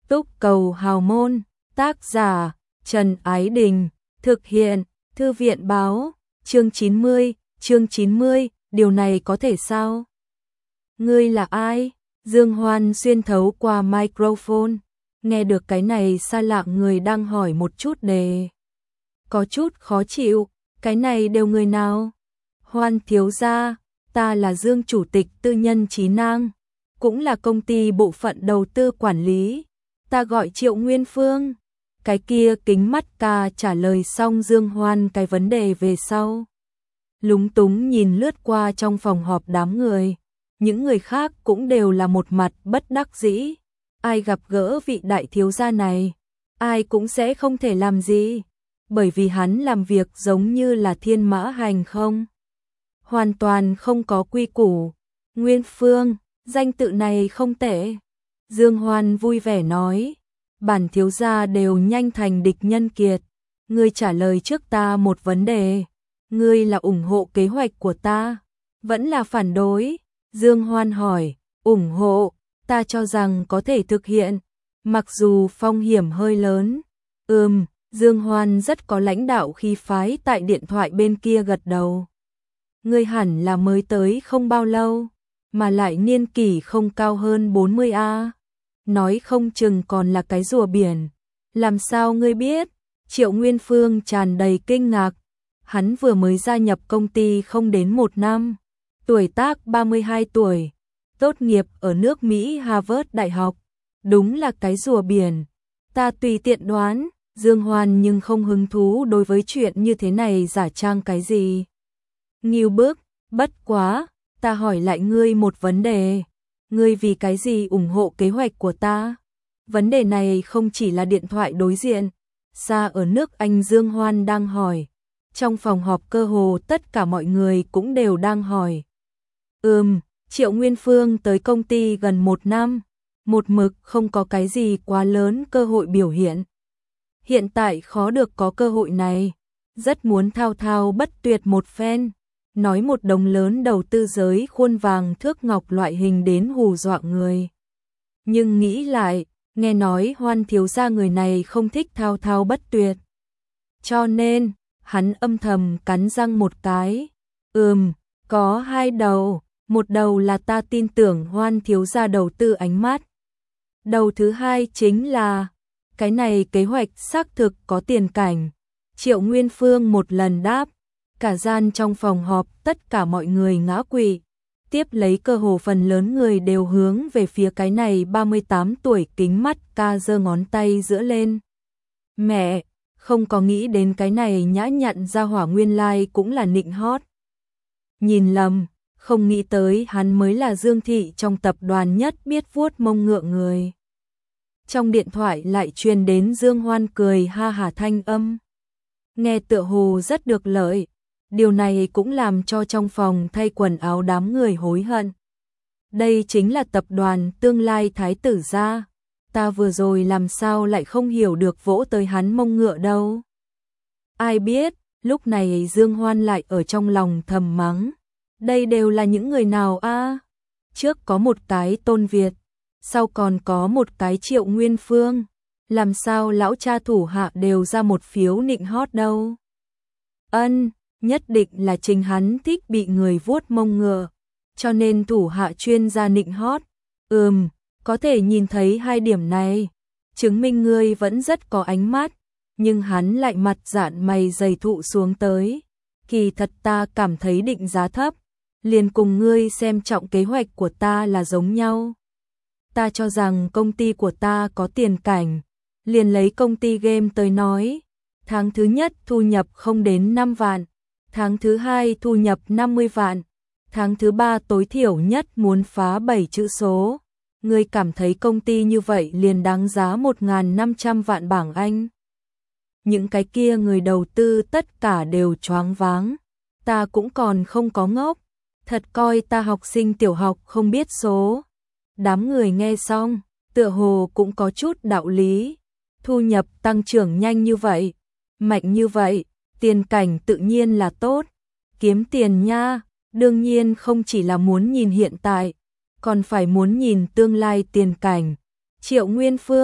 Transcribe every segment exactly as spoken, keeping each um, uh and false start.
Túc Cầu Hào Môn, tác giả Trần Ái Đình, thực hiện Thư viện Báo, chương chín mươi, chương chín mươi, điều này có thể sao? Ngươi là ai? Dương Hoan xuyên thấu qua microphone, nghe được cái này xa lạ người đang hỏi một chút đề. Có chút khó chịu, cái này đều người nào? Hoan thiếu gia, ta là Dương chủ tịch tư nhân Chí Nang, cũng là công ty bộ phận đầu tư quản lý, ta gọi Triệu Nguyên Phương. Cái kia kính mắt ca trả lời xong Dương Hoan cái vấn đề về sau. Lúng túng nhìn lướt qua trong phòng họp đám người, những người khác cũng đều là một mặt bất đắc dĩ. Ai gặp gỡ vị đại thiếu gia này, ai cũng sẽ không thể làm gì, bởi vì hắn làm việc giống như là thiên mã hành không. Hoàn toàn không có quy củ. Nguyên Phương, danh tự này không tệ. Dương Hoan vui vẻ nói, bản thiếu gia đều nhanh thành địch nhân kiệt. Ngươi trả lời trước ta một vấn đề, ngươi là ủng hộ kế hoạch của ta, vẫn là phản đối? Dương Hoan hỏi, ủng hộ, ta cho rằng có thể thực hiện, mặc dù phong hiểm hơi lớn. Ừm, Dương Hoan rất có lãnh đạo khí phái tại điện thoại bên kia gật đầu. Ngươi hẳn là mới tới không bao lâu, mà lại niên kỷ không cao hơn bốn mươi a. Nói không chừng còn là cái rùa biển. Làm sao ngươi biết? Triệu Nguyên Phương tràn đầy kinh ngạc. Hắn vừa mới gia nhập công ty không đến một năm, tuổi tác ba mươi hai tuổi, tốt nghiệp ở nước Mỹ Harvard Đại học. Đúng là cái rùa biển. Ta tùy tiện đoán. Dương Hoan nhưng không hứng thú đối với chuyện như thế này giả trang cái gì. Nghiêu bức, bất quá, ta hỏi lại ngươi một vấn đề. Ngươi vì cái gì ủng hộ kế hoạch của ta? Vấn đề này không chỉ là điện thoại đối diện, xa ở nước Anh Dương Hoan đang hỏi. Trong phòng họp cơ hồ tất cả mọi người cũng đều đang hỏi. Ừm, Triệu Nguyên Phương tới công ty gần một năm, một mực không có cái gì quá lớn cơ hội biểu hiện. Hiện tại khó được có cơ hội này, rất muốn thao thao bất tuyệt một phen, nói một đồng lớn đầu tư giới khuôn vàng thước ngọc loại hình đến hù dọa người. Nhưng nghĩ lại, nghe nói Hoan thiếu gia người này không thích thao thao bất tuyệt. Cho nên, hắn âm thầm cắn răng một cái. Ừm, có hai đầu, một đầu là ta tin tưởng Hoan thiếu gia đầu tư ánh mắt. Đầu thứ hai chính là, cái này kế hoạch xác thực có tiền cảnh. Triệu Nguyên Phương một lần đáp, cả gian trong phòng họp tất cả mọi người ngã quỵ. Tiếp lấy cơ hồ phần lớn người đều hướng về phía cái này ba mươi tám tuổi kính mắt ca giơ ngón tay giữa lên. Mẹ, không có nghĩ đến cái này nhã nhặn ra hỏa nguyên lai cũng là nịnh hót. Nhìn lầm, không nghĩ tới hắn mới là Dương thị trong tập đoàn nhất biết vuốt mông ngựa người. Trong điện thoại lại truyền đến Dương Hoan cười ha hả thanh âm. Nghe tựa hồ rất được lợi. Điều này cũng làm cho trong phòng thay quần áo đám người hối hận. Đây chính là tập đoàn tương lai thái tử gia. Ta vừa rồi làm sao lại không hiểu được vỗ tới hắn mông ngựa đâu. Ai biết, lúc này Dương Hoan lại ở trong lòng thầm mắng. Đây đều là những người nào a? Trước có một cái Tôn Việt, sau còn có một cái Triệu Nguyên Phương. Làm sao lão cha thủ hạ đều ra một phiếu nịnh hót đâu? Ân, nhất định là chính hắn thích bị người vuốt mông ngựa, cho nên thủ hạ chuyên gia nịnh hót. Ừm, có thể nhìn thấy hai điểm này, chứng minh ngươi vẫn rất có ánh mắt, nhưng hắn lại mặt dạn mày dày thụ xuống tới. Kỳ thật ta cảm thấy định giá thấp, liền cùng ngươi xem trọng kế hoạch của ta là giống nhau. Ta cho rằng công ty của ta có tiền cảnh, liền lấy công ty game tới nói, tháng thứ nhất thu nhập không đến năm vạn, tháng thứ hai thu nhập năm mươi vạn, tháng thứ ba tối thiểu nhất muốn phá bảy chữ số. Ngươi cảm thấy công ty như vậy liền đáng giá một nghìn năm trăm vạn bảng Anh. Những cái kia người đầu tư tất cả đều choáng váng. Ta cũng còn không có ngốc, thật coi ta học sinh tiểu học không biết số. Đám người nghe xong, tựa hồ cũng có chút đạo lý. Thu nhập tăng trưởng nhanh như vậy, mạnh như vậy, tiền cảnh tự nhiên là tốt. Kiếm tiền nha, đương nhiên không chỉ là muốn nhìn hiện tại, còn phải muốn nhìn tương lai tiền cảnh. Triệu Nguyên Phương,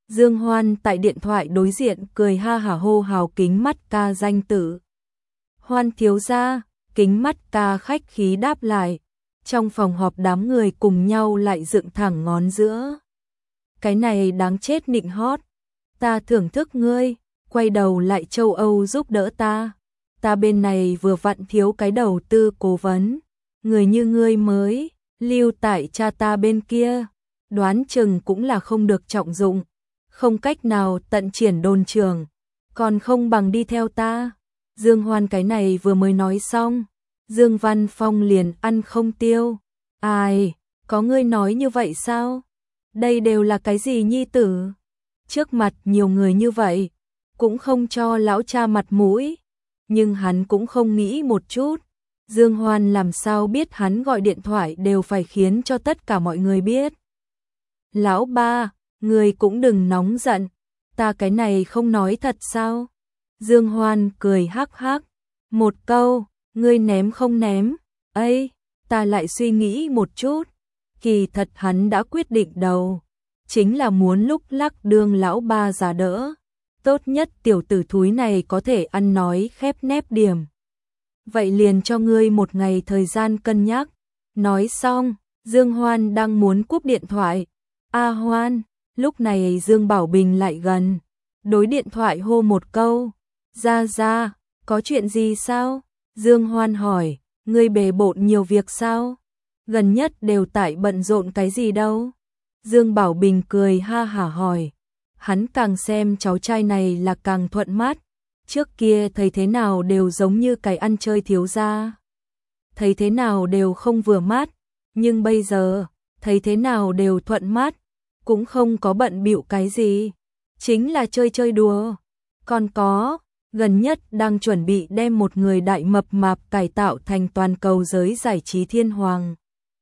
Dương Hoan tại điện thoại đối diện cười ha hả hô hào Kính Mắt ca danh tử. Hoan thiếu gia, Kính Mắt ca khách khí đáp lại. Trong phòng họp đám người cùng nhau lại dựng thẳng ngón giữa. Cái này đáng chết nịnh hót. Ta thưởng thức ngươi, quay đầu lại châu Âu giúp đỡ ta. Ta bên này vừa vặn thiếu cái đầu tư cố vấn. Người như ngươi mới, lưu tại cha ta bên kia. Đoán chừng cũng là không được trọng dụng. Không cách nào tận triển đồn trường. Còn không bằng đi theo ta. Dương Hoan cái này vừa mới nói xong. Dương Văn Phong liền ăn không tiêu. Ai, có ngươi nói như vậy sao? Đây đều là cái gì nhi tử? Trước mặt nhiều người như vậy, cũng không cho lão cha mặt mũi. Nhưng hắn cũng không nghĩ một chút. Dương Hoan làm sao biết hắn gọi điện thoại đều phải khiến cho tất cả mọi người biết. Lão ba, người cũng đừng nóng giận. Ta cái này không nói thật sao? Dương Hoan cười hắc hắc. Một câu, ngươi ném không ném. Ây, ta lại suy nghĩ một chút. Kỳ thật hắn đã quyết định đầu. Chính là muốn lúc lắc đương lão ba giả đỡ. Tốt nhất tiểu tử thúi này có thể ăn nói khép nép điểm. Vậy liền cho ngươi một ngày thời gian cân nhắc. Nói xong, Dương Hoan đang muốn cúp điện thoại. A Hoan, lúc này Dương Bảo Bình lại gần. Đối điện thoại hô một câu. Ra ra, có chuyện gì sao? Dương Hoan hỏi, ngươi bề bộn nhiều việc sao? Gần nhất đều tại bận rộn cái gì đâu? Dương Bảo Bình cười ha hả hỏi. Hắn càng xem cháu trai này là càng thuận mắt. Trước kia thấy thế nào đều giống như cái ăn chơi thiếu gia. Thấy thế nào đều không vừa mắt. Nhưng bây giờ, thấy thế nào đều thuận mắt. Cũng không có bận bịu cái gì. Chính là chơi chơi đùa. Còn có, gần nhất đang chuẩn bị đem một người đại mập mạp cải tạo thành toàn cầu giới giải trí thiên hoàng.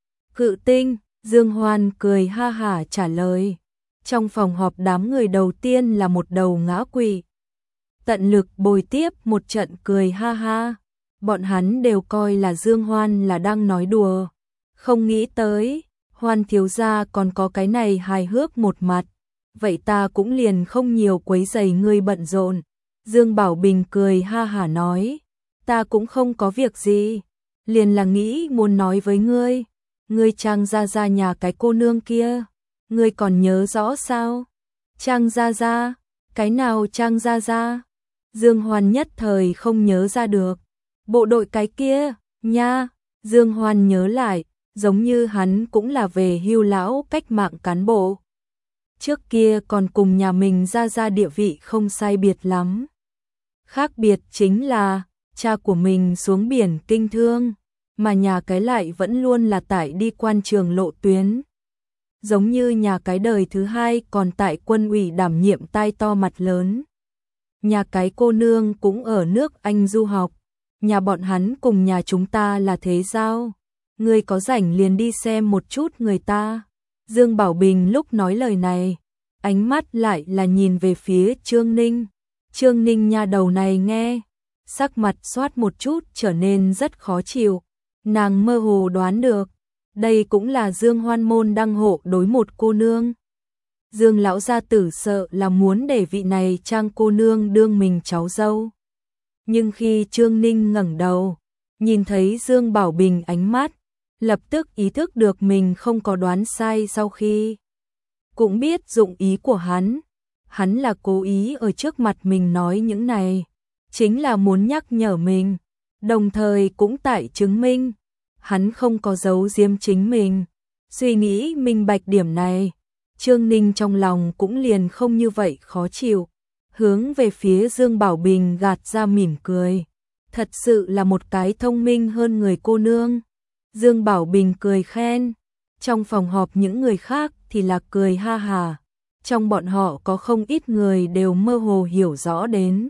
Cự tinh, Dương Hoan cười ha hả trả lời. Trong phòng họp đám người đầu tiên là một đầu ngã quỵ. Tận lực bồi tiếp một trận cười ha ha. Bọn hắn đều coi là Dương Hoan là đang nói đùa. Không nghĩ tới, Hoan thiếu gia còn có cái này hài hước một mặt. Vậy ta cũng liền không nhiều quấy rầy ngươi bận rộn. Dương Bảo Bình cười ha hả nói. Ta cũng không có việc gì. Liền là nghĩ muốn nói với ngươi. Ngươi Trang Gia Gia nhà cái cô nương kia. Ngươi còn nhớ rõ sao? Trang Gia Gia? Cái nào Trang Gia Gia? Dương Hoan nhất thời không nhớ ra được. Bộ đội cái kia, nha. Dương Hoan nhớ lại, giống như hắn cũng là về hưu lão cách mạng cán bộ. Trước kia còn cùng nhà mình Gia Gia địa vị không sai biệt lắm. Khác biệt chính là, cha của mình xuống biển kinh thương, mà nhà cái lại vẫn luôn là tại đi quan trường lộ tuyến. Giống như nhà cái đời thứ hai còn tại quân ủy đảm nhiệm tai to mặt lớn. Nhà cái cô nương cũng ở nước Anh du học. Nhà bọn hắn cùng nhà chúng ta là thế giao. Ngươi có rảnh liền đi xem một chút người ta. Dương Bảo Bình lúc nói lời này, ánh mắt lại là nhìn về phía Trương Ninh. Trương Ninh nha đầu này nghe, sắc mặt xoát một chút trở nên rất khó chịu. Nàng mơ hồ đoán được, đây cũng là Dương Hoan môn đăng hộ đối một cô nương. Dương lão gia tử sợ là muốn để vị này Trang cô nương đương mình cháu dâu. Nhưng khi Trương Ninh ngẩng đầu, nhìn thấy Dương Bảo Bình ánh mắt, lập tức ý thức được mình không có đoán sai sau khi. Cũng biết dụng ý của hắn, hắn là cố ý ở trước mặt mình nói những này, chính là muốn nhắc nhở mình, đồng thời cũng tại chứng minh, hắn không có giấu giếm chính mình. Suy nghĩ minh bạch điểm này, Trương Ninh trong lòng cũng liền không như vậy khó chịu, hướng về phía Dương Bảo Bình gạt ra mỉm cười. Thật sự là một cái thông minh hơn người cô nương. Dương Bảo Bình cười khen. Trong phòng họp những người khác thì là cười ha hà. Trong bọn họ có không ít người đều mơ hồ hiểu rõ đến.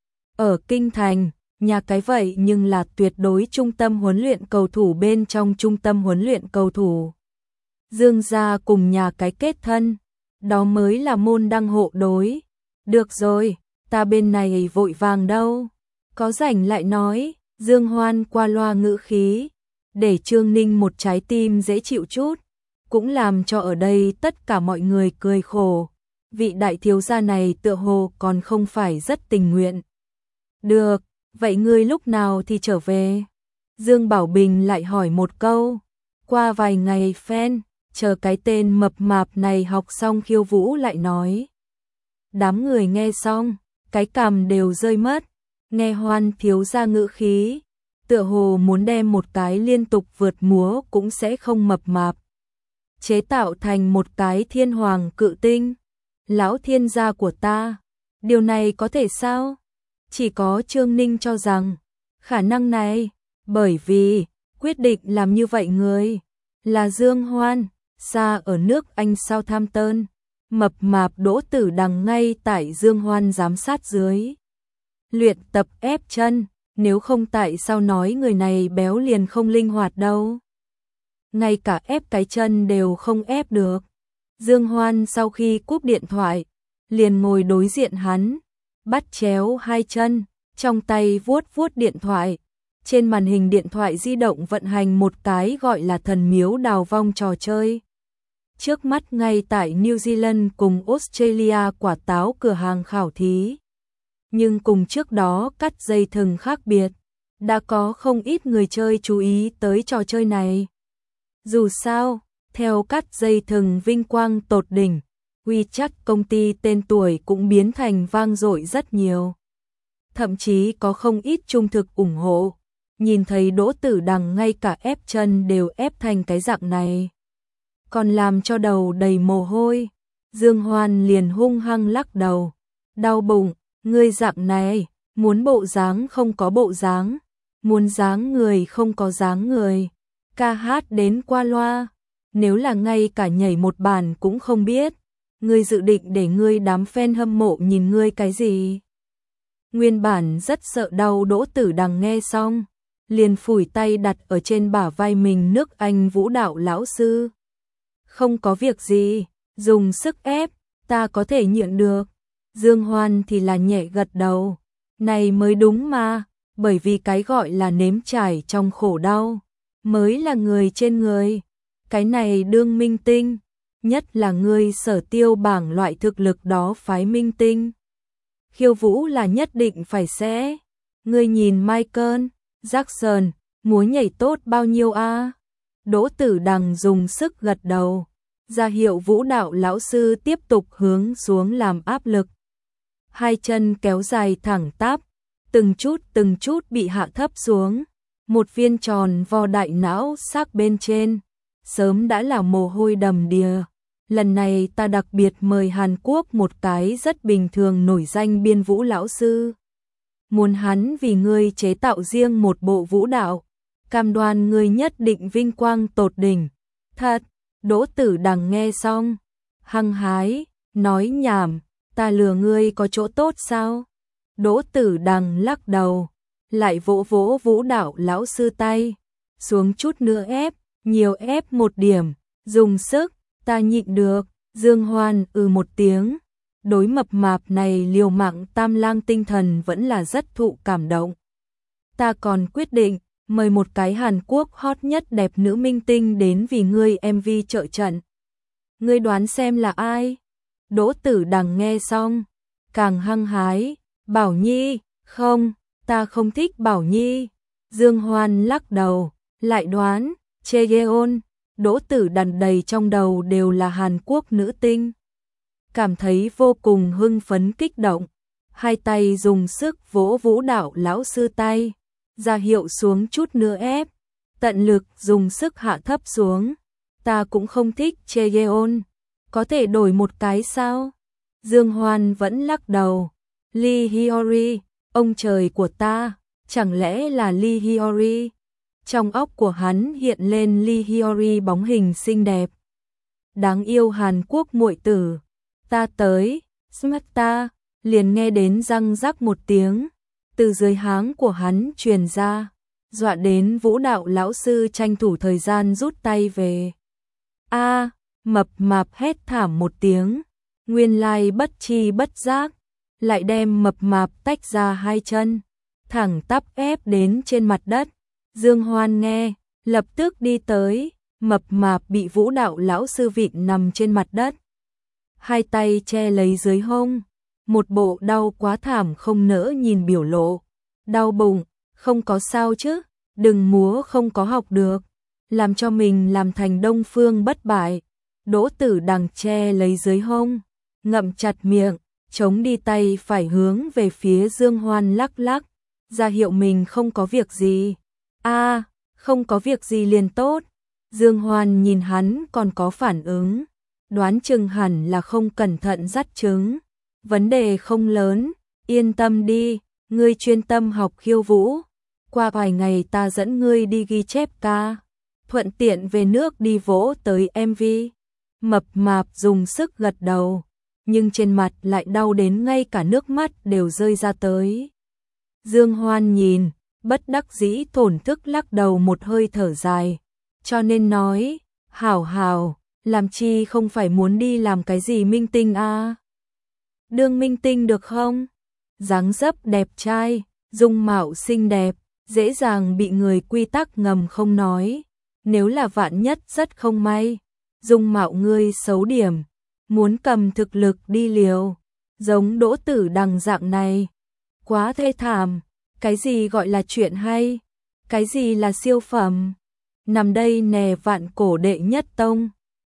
Ở Kinh Thành, nhà cái vậy nhưng là tuyệt đối trung tâm huấn luyện cầu thủ bên trong trung tâm huấn luyện cầu thủ. Dương gia cùng nhà cái kết thân, đó mới là môn đăng hộ đối. Được rồi, ta bên này vội vàng đâu. Có rảnh lại nói, Dương Hoan qua loa ngữ khí, để Trương Ninh một trái tim dễ chịu chút, cũng làm cho ở đây tất cả mọi người cười khổ. vị đại thiếu gia này tựa hồ còn không phải rất tình nguyện. Được, vậy ngươi lúc nào thì trở về? Dương Bảo Bình lại hỏi một câu. Qua vài ngày phen, chờ cái tên mập mạp này học xong khiêu vũ lại nói. Đám người nghe xong, cái cằm đều rơi mất, nghe Hoan thiếu gia ngữ khí, tựa hồ muốn đem một cái liên tục vượt múa cũng sẽ không mập mạp. Chế tạo thành một cái thiên hoàng cự tinh, lão thiên gia của ta, điều này có thể sao? Chỉ có Trương Ninh cho rằng, khả năng này, bởi vì, quyết định làm như vậy người, là Dương Hoan, xa ở nước Anh Southampton, mập mạp Đỗ Tử Đằng ngay tại Dương Hoan giám sát dưới. Luyện tập ép chân, nếu không tại sao nói người này béo liền không linh hoạt đâu. Ngay cả ép cái chân đều không ép được. Dương Hoan sau khi cúp điện thoại, liền ngồi đối diện hắn, bắt chéo hai chân, trong tay vuốt vuốt điện thoại. Trên màn hình điện thoại di động vận hành một cái gọi là thần miếu đào vong trò chơi. Trước mắt ngay tại New Zealand cùng Australia quả táo cửa hàng khảo thí. Nhưng cùng trước đó cắt dây thừng khác biệt, đã có không ít người chơi chú ý tới trò chơi này. Dù sao, theo cắt dây thừng vinh quang tột đỉnh, WeChat công ty tên tuổi cũng biến thành vang dội rất nhiều. Thậm chí có không ít trung thực ủng hộ, nhìn thấy Đỗ Tử Đằng ngay cả ép chân đều ép thành cái dạng này. Còn làm cho đầu đầy mồ hôi, Dương Hoan liền hung hăng lắc đầu, đau bụng, ngươi dạng này, muốn bộ dáng không có bộ dáng, muốn dáng người không có dáng người, ca hát đến qua loa, nếu là ngay cả nhảy một bản cũng không biết, ngươi dự định để ngươi đám fan hâm mộ nhìn ngươi cái gì? Nguyên bản rất sợ đau Đỗ Tử Đằng nghe xong, liền phủi tay đặt ở trên bả vai mình nước Anh vũ đạo lão sư. Không có việc gì, dùng sức ép, ta có thể nhịn được. Dương Hoan thì là nhẹ gật đầu, này mới đúng mà, bởi vì cái gọi là nếm trải trong khổ đau, mới là người trên người. Cái này đương minh tinh, nhất là người Sở Tiêu bảng loại thực lực đó phái minh tinh. Khiêu vũ là nhất định phải sẽ. Ngươi nhìn Michael Jackson, múa nhảy tốt bao nhiêu a? Đỗ Tử Đằng dùng sức gật đầu, ra hiệu vũ đạo lão sư tiếp tục hướng xuống làm áp lực. Hai chân kéo dài thẳng tắp, từng chút từng chút bị hạ thấp xuống, một viên tròn vo đại não xác bên trên, sớm đã là mồ hôi đầm đìa. Lần này ta đặc biệt mời Hàn Quốc một cái rất bình thường nổi danh biên vũ lão sư. Muốn hắn vì ngươi chế tạo riêng một bộ vũ đạo, cam đoan ngươi nhất định vinh quang tột đỉnh. Thật, Đỗ Tử Đằng nghe xong, hăng hái, nói nhảm, ta lừa ngươi có chỗ tốt sao? Đỗ Tử Đằng lắc đầu, lại vỗ vỗ vũ đạo lão sư tay, xuống chút nữa ép, nhiều ép một điểm, dùng sức, ta nhịn được. Dương Hoan ừ một tiếng, đối mập mạp này liều mạng tam lang tinh thần vẫn là rất thụ cảm động. Ta còn quyết định mời một cái Hàn Quốc hot nhất đẹp nữ minh tinh đến vì ngươi em vê trợ trận. Ngươi đoán xem là ai? Đỗ Tử Đằng nghe xong, càng hăng hái, Bảo Nhi, không, ta không thích Bảo Nhi. Dương Hoan lắc đầu, lại đoán, Chaeyeon. Đỗ Tử Đằng đầy trong đầu đều là Hàn Quốc nữ tinh. Cảm thấy vô cùng hưng phấn kích động, hai tay dùng sức vỗ vũ đạo lão sư tay, ra hiệu xuống chút nữa ép, tận lực dùng sức hạ thấp xuống. Ta cũng không thích Chaeyeon, có thể đổi một cái sao? Dương Hoan vẫn lắc đầu. Lee Hyori, ông trời của ta, chẳng lẽ là Lee Hyori? Trong óc của hắn hiện lên Lee Hyori bóng hình xinh đẹp. Đáng yêu Hàn Quốc muội tử. Ta tới, Smarta, liền nghe đến răng rắc một tiếng, từ dưới háng của hắn truyền ra, dọa đến vũ đạo lão sư tranh thủ thời gian rút tay về. A, mập mạp hét thảm một tiếng, nguyên lai bất chi bất giác, lại đem mập mạp tách ra hai chân, thẳng tắp ép đến trên mặt đất. Dương Hoan nghe, lập tức đi tới, mập mạp bị vũ đạo lão sư vịn nằm trên mặt đất. hai tay che lấy dưới hông, một bộ đau quá thảm không nỡ nhìn biểu lộ. Đau bụng, không có sao chứ, đừng múa không có học được, làm cho mình làm thành Đông Phương bất bại. Đỗ Tử Đằng che lấy dưới hông, ngậm chặt miệng, chống đi tay phải hướng về phía Dương Hoan lắc lắc, ra hiệu mình không có việc gì. A, à, không có việc gì liền tốt. Dương Hoan nhìn hắn còn có phản ứng, đoán chừng hẳn là không cẩn thận dắt trứng. Vấn đề không lớn, yên tâm đi, ngươi chuyên tâm học khiêu vũ. Qua vài ngày ta dẫn ngươi đi ghi chép ca, thuận tiện về nước đi vỗ tới em vê. Mập mạp dùng sức gật đầu, nhưng trên mặt lại đau đến ngay cả nước mắt đều rơi ra tới. Dương Hoan nhìn, bất đắc dĩ thổn thức lắc đầu một hơi thở dài, cho nên nói, hảo hảo, làm chi không phải muốn đi làm cái gì minh tinh a? À? Đương minh tinh được không? Dáng dấp đẹp trai, dung mạo xinh đẹp, dễ dàng bị người quy tắc ngầm không nói. Nếu là vạn nhất rất không may, dung mạo ngươi xấu điểm, muốn cầm thực lực đi liều, giống Đỗ Tử Đằng dạng này, quá thê thảm. Cái gì gọi là chuyện hay? Cái gì là siêu phẩm? Nằm đây nè vạn cổ đệ nhất tông,